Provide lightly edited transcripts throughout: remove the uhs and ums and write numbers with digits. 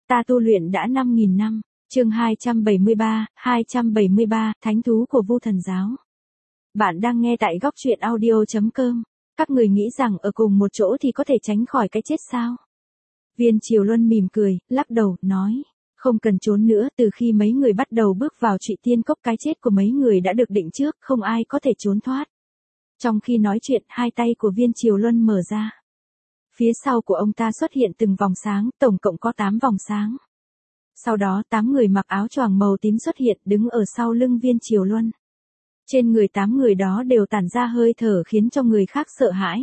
Ta tu luyện đã 5.000 năm. Chương 273, Thánh thú của Vu Thần giáo. Bạn đang nghe tại góc truyện audio.com. Các người nghĩ rằng ở cùng một chỗ thì có thể tránh khỏi cái chết sao? Viên Triều Luân mỉm cười, lắc đầu, nói. Không cần trốn nữa, từ khi mấy người bắt đầu bước vào Trụy Tiên Cốc, cái chết của mấy người đã được định trước, không ai có thể trốn thoát. Trong khi nói chuyện, hai tay của Viên Triều Luân mở ra. Phía sau của ông ta xuất hiện từng vòng sáng, tổng cộng có 8 vòng sáng. Sau đó 8 người mặc áo choàng màu tím xuất hiện, đứng ở sau lưng Viên Triều Luân. Trên người 8 người đó đều tản ra hơi thở khiến cho người khác sợ hãi.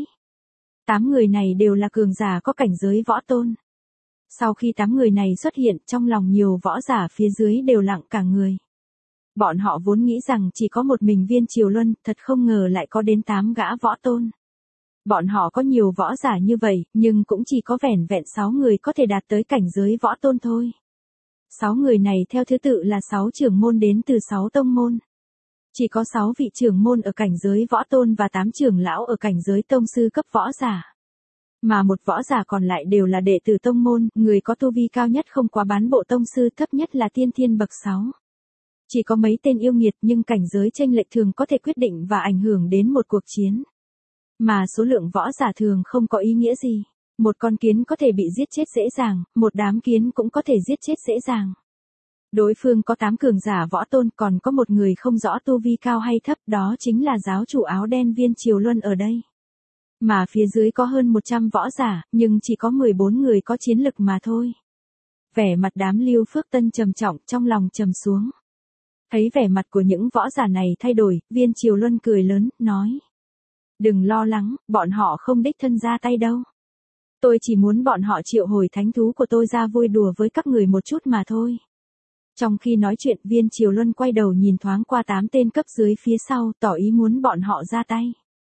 8 người này đều là cường giả có cảnh giới võ tôn. Sau khi 8 người này xuất hiện, trong lòng nhiều võ giả phía dưới đều lặng cả người. Bọn họ vốn nghĩ rằng chỉ có một mình Viên Triều Luân, thật không ngờ lại có đến 8 gã võ tôn. Bọn họ có nhiều võ giả như vậy, nhưng cũng chỉ có vẻn vẹn 6 người có thể đạt tới cảnh giới võ tôn thôi. 6 người này theo thứ tự là 6 trưởng môn đến từ 6 tông môn. Chỉ có 6 vị trưởng môn ở cảnh giới võ tôn và 8 trưởng lão ở cảnh giới tông sư cấp võ giả. Mà một võ giả còn lại đều là đệ tử tông môn, người có tu vi cao nhất không quá bán bộ tông sư, thấp nhất là tiên thiên bậc 6. Chỉ có mấy tên yêu nghiệt nhưng cảnh giới chênh lệch thường có thể quyết định và ảnh hưởng đến một cuộc chiến. Mà số lượng võ giả thường không có ý nghĩa gì. Một con kiến có thể bị giết chết dễ dàng, một đám kiến cũng có thể giết chết dễ dàng. Đối phương có 8 cường giả võ tôn, còn có một người không rõ tu vi cao hay thấp, đó chính là giáo chủ áo đen Viên Triều Luân ở đây. Mà phía dưới có hơn 100 võ giả, nhưng chỉ có 14 người có chiến lực mà thôi. Vẻ mặt đám Lưu Phước Tân trầm trọng, trong lòng trầm xuống. Thấy vẻ mặt của những võ giả này thay đổi, Viên Triều Luân cười lớn, nói. Đừng lo lắng, bọn họ không đích thân ra tay đâu. Tôi chỉ muốn bọn họ triệu hồi thánh thú của tôi ra vui đùa với các người một chút mà thôi. Trong khi nói chuyện, Viên Triều Luân quay đầu nhìn thoáng qua 8 tên cấp dưới phía sau, tỏ ý muốn bọn họ ra tay.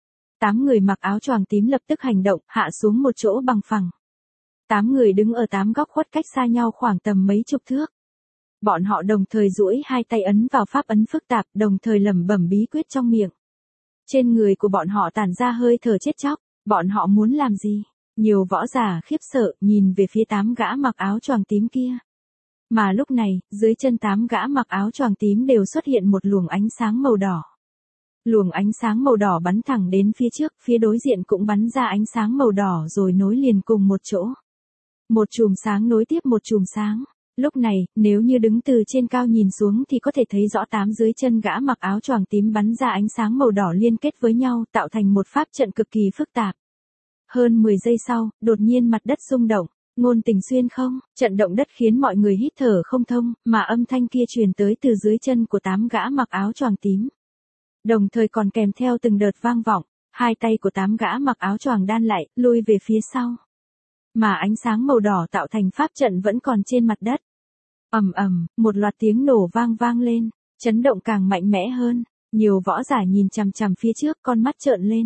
8 người mặc áo choàng tím lập tức hành động, hạ xuống một chỗ bằng phẳng. 8 người đứng ở 8 góc khuất cách xa nhau khoảng tầm mấy chục thước. Bọn họ đồng thời duỗi hai tay ấn vào pháp ấn phức tạp, đồng thời lẩm bẩm bí quyết trong miệng. Trên người của bọn họ tản ra hơi thở chết chóc, bọn họ muốn làm gì? Nhiều võ giả khiếp sợ, nhìn về phía 8 gã mặc áo choàng tím kia. Mà lúc này, dưới chân 8 gã mặc áo choàng tím đều xuất hiện một luồng ánh sáng màu đỏ. Luồng ánh sáng màu đỏ bắn thẳng đến phía trước, phía đối diện cũng bắn ra ánh sáng màu đỏ rồi nối liền cùng một chỗ. Một chùm sáng nối tiếp một chùm sáng. Lúc này, nếu như đứng từ trên cao nhìn xuống thì có thể thấy rõ 8 dưới chân gã mặc áo choàng tím bắn ra ánh sáng màu đỏ liên kết với nhau, tạo thành một pháp trận cực kỳ phức tạp. Hơn 10 giây sau, đột nhiên mặt đất rung động. Ngôn Tình xuyên không, trận động đất khiến mọi người hít thở không thông, mà âm thanh kia truyền tới từ dưới chân của 8 gã mặc áo choàng tím. Đồng thời còn kèm theo từng đợt vang vọng, hai tay của 8 gã mặc áo choàng đan lại, lui về phía sau. Mà ánh sáng màu đỏ tạo thành pháp trận vẫn còn trên mặt đất. Ầm ầm, một loạt tiếng nổ vang lên, chấn động càng mạnh mẽ hơn, nhiều võ giả nhìn chằm chằm phía trước, con mắt trợn lên.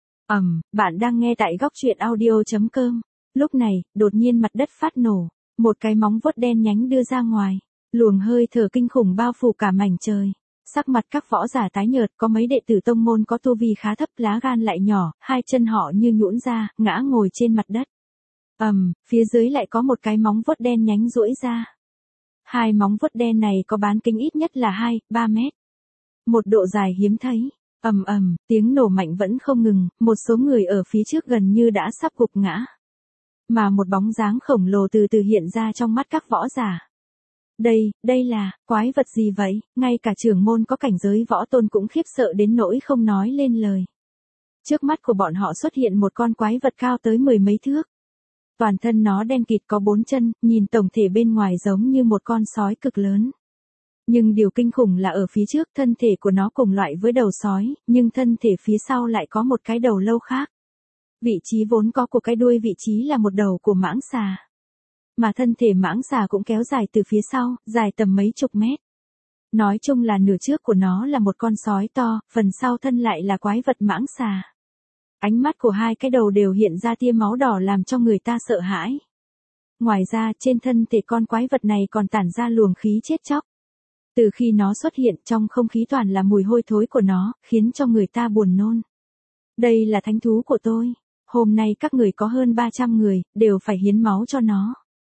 Bạn đang nghe tại góc truyện audio.com. Lúc này, đột nhiên mặt đất phát nổ, một cái móng vuốt đen nhánh đưa ra ngoài, luồng hơi thở kinh khủng bao phủ cả mảnh trời. Sắc mặt các võ giả tái nhợt, có mấy đệ tử tông môn có tu vi khá thấp, lá gan lại nhỏ, hai chân họ như nhũn ra, ngã ngồi trên mặt đất. Phía dưới lại có một cái móng vuốt đen nhánh duỗi ra. Hai móng vuốt đen này có bán kính ít nhất là 2-3 mét. Một độ dài hiếm thấy. Tiếng nổ mạnh vẫn không ngừng, một số người ở phía trước gần như đã sắp gục ngã. Mà một bóng dáng khổng lồ từ từ hiện ra trong mắt các võ giả. Đây là, quái vật gì vậy? Ngay cả trưởng môn có cảnh giới võ tôn cũng khiếp sợ đến nỗi không nói lên lời. Trước mắt của bọn họ xuất hiện một con quái vật cao tới 10 mấy thước. Toàn thân nó đen kịt có 4 chân, nhìn tổng thể bên ngoài giống như một con sói cực lớn. Nhưng điều kinh khủng là ở phía trước, thân thể của nó cùng loại với đầu sói, nhưng thân thể phía sau lại có một cái đầu lâu khác. Vị trí vốn có của cái đuôi vị trí là một đầu của mãng xà. Mà thân thể mãng xà cũng kéo dài từ phía sau, dài tầm mấy chục mét. Nói chung là nửa trước của nó là một con sói to, phần sau thân lại là quái vật mãng xà. Ánh mắt của hai cái đầu đều hiện ra tia máu đỏ làm cho người ta sợ hãi. Ngoài ra, trên thân thể con quái vật này còn tản ra luồng khí chết chóc. Từ khi nó xuất hiện, trong không khí toàn là mùi hôi thối của nó, khiến cho người ta buồn nôn. Đây là thánh thú của tôi. Hôm nay các người có hơn 300 người, đều phải hiến máu cho nó.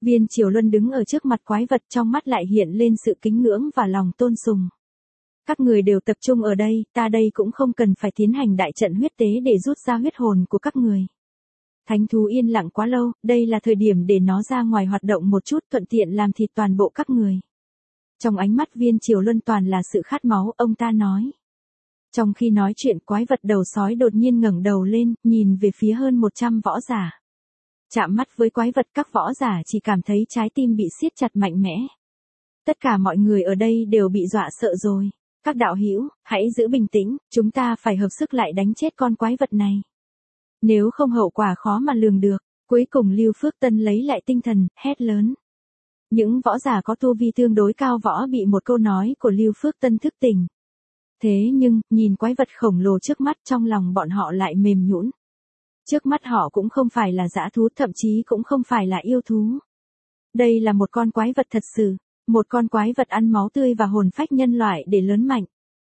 Viên Triều Luân đứng ở trước mặt quái vật, trong mắt lại hiện lên sự kính ngưỡng và lòng tôn sùng. Các người đều tập trung ở đây, ta đây cũng không cần phải tiến hành đại trận huyết tế để rút ra huyết hồn của các người. Thánh thú yên lặng quá lâu, đây là thời điểm để nó ra ngoài hoạt động một chút, thuận tiện làm thịt toàn bộ các người. Trong ánh mắt Viên Triều Luân toàn là sự khát máu, ông ta nói. Trong khi nói chuyện, quái vật đầu sói đột nhiên ngẩng đầu lên, nhìn về phía hơn 100 võ giả. Chạm mắt với quái vật, các võ giả chỉ cảm thấy trái tim bị siết chặt mạnh mẽ. Tất cả mọi người ở đây đều bị dọa sợ rồi. Các đạo hữu, hãy giữ bình tĩnh, chúng ta phải hợp sức lại đánh chết con quái vật này. Nếu không hậu quả khó mà lường được. Cuối cùng Lưu Phước Tân lấy lại tinh thần, hét lớn. Những võ giả có tu vi tương đối cao võ bị một câu nói của Lưu Phước Tân thức tỉnh. Thế nhưng, nhìn quái vật khổng lồ trước mắt, trong lòng bọn họ lại mềm nhũn. Trước mắt họ cũng không phải là dã thú, thậm chí cũng không phải là yêu thú. Đây là một con quái vật thật sự, một con quái vật ăn máu tươi và hồn phách nhân loại để lớn mạnh.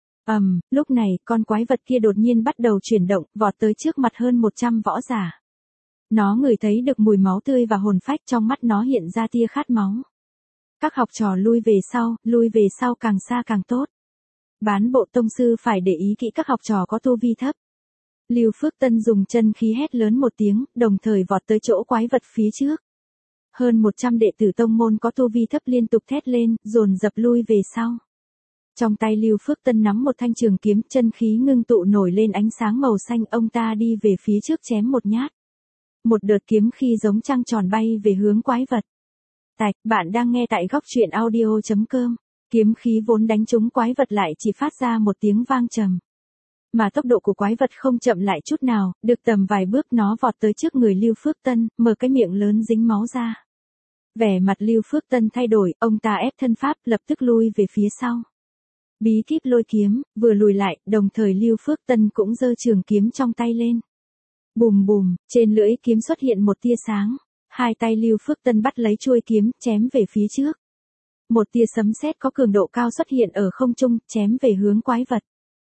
Lúc này, con quái vật kia đột nhiên bắt đầu chuyển động, vọt tới trước mặt hơn 100 võ giả. Nó ngửi thấy được mùi máu tươi và hồn phách, trong mắt nó hiện ra tia khát máu. Các học trò lui về sau càng xa càng tốt. Bán bộ tông sư phải để ý kỹ các học trò có tu vi thấp. Lưu Phước Tân dùng chân khí hét lớn một tiếng, đồng thời vọt tới chỗ quái vật phía trước. Hơn 100 đệ tử tông môn có tu vi thấp liên tục thét lên, dồn dập lui về sau. Trong tay Lưu Phước Tân nắm một thanh trường kiếm, chân khí ngưng tụ nổi lên ánh sáng màu xanh, ông ta đi về phía trước chém một nhát. Một đợt kiếm khí giống trăng tròn bay về hướng quái vật. Bạn đang nghe tại góc truyện audio.com. Kiếm khí vốn đánh trúng quái vật lại chỉ phát ra một tiếng vang trầm. Mà tốc độ của quái vật không chậm lại chút nào, được tầm vài bước nó vọt tới trước người Lưu Phước Tân, mở cái miệng lớn dính máu ra. Vẻ mặt Lưu Phước Tân thay đổi, ông ta ép thân pháp, lập tức lui về phía sau. Bí kíp lôi kiếm, vừa lùi lại, đồng thời Lưu Phước Tân cũng giơ trường kiếm trong tay lên. Bùm bùm, trên lưỡi kiếm xuất hiện một tia sáng. Hai tay Lưu Phước Tân bắt lấy chuôi kiếm, chém về phía trước. Một tia sấm sét có cường độ cao xuất hiện ở không trung, chém về hướng quái vật.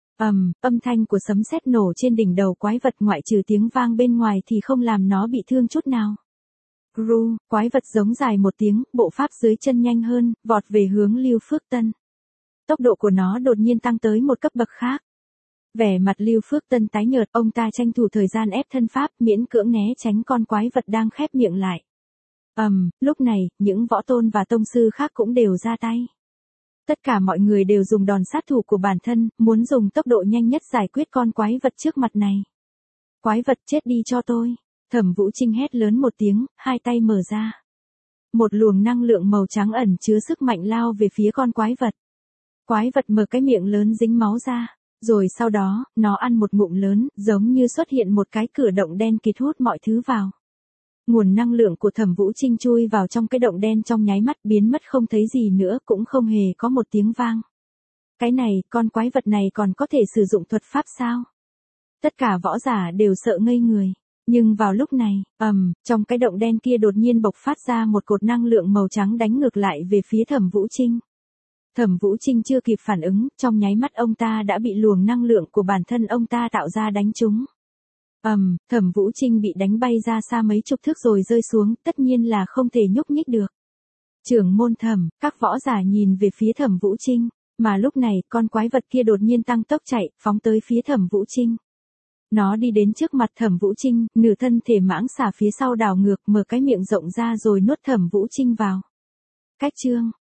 Âm thanh của sấm sét nổ trên đỉnh đầu quái vật, ngoại trừ tiếng vang bên ngoài thì không làm nó bị thương chút nào. Quái vật giống dài một tiếng, bộ pháp dưới chân nhanh hơn, vọt về hướng Lưu Phước Tân. Tốc độ của nó đột nhiên tăng tới một cấp bậc khác. Vẻ mặt Lưu Phước Tân tái nhợt, ông ta tranh thủ thời gian ép thân pháp, miễn cưỡng né tránh con quái vật đang khép miệng lại. Lúc này, những võ tôn và tông sư khác cũng đều ra tay. Tất cả mọi người đều dùng đòn sát thủ của bản thân, muốn dùng tốc độ nhanh nhất giải quyết con quái vật trước mặt này. Quái vật chết đi cho tôi. Thẩm Vũ Trinh hét lớn một tiếng, hai tay mở ra. Một luồng năng lượng màu trắng ẩn chứa sức mạnh lao về phía con quái vật. Quái vật mở cái miệng lớn dính máu ra. Rồi sau đó, nó ăn một ngụm lớn, giống như xuất hiện một cái cửa động đen kịt hút mọi thứ vào. Nguồn năng lượng của Thẩm Vũ Trinh chui vào trong cái động đen trong nháy mắt, biến mất không thấy gì nữa, cũng không hề có một tiếng vang. Cái này, con quái vật này còn có thể sử dụng thuật pháp sao? Tất cả võ giả đều sợ ngây người. Nhưng vào lúc này, trong cái động đen kia đột nhiên bộc phát ra một cột năng lượng màu trắng đánh ngược lại về phía Thẩm Vũ Trinh. Thẩm Vũ Trinh chưa kịp phản ứng, trong nháy mắt ông ta đã bị luồng năng lượng của bản thân ông ta tạo ra đánh trúng. Thẩm Vũ Trinh bị đánh bay ra xa mấy chục thước rồi rơi xuống, tất nhiên là không thể nhúc nhích được. Trưởng môn Thẩm, các võ giả nhìn về phía Thẩm Vũ Trinh, mà lúc này, con quái vật kia đột nhiên tăng tốc chạy, phóng tới phía Thẩm Vũ Trinh. Nó đi đến trước mặt Thẩm Vũ Trinh, nửa thân thể mãng xà phía sau đảo ngược, mở cái miệng rộng ra rồi nuốt Thẩm Vũ Trinh vào. Cách chương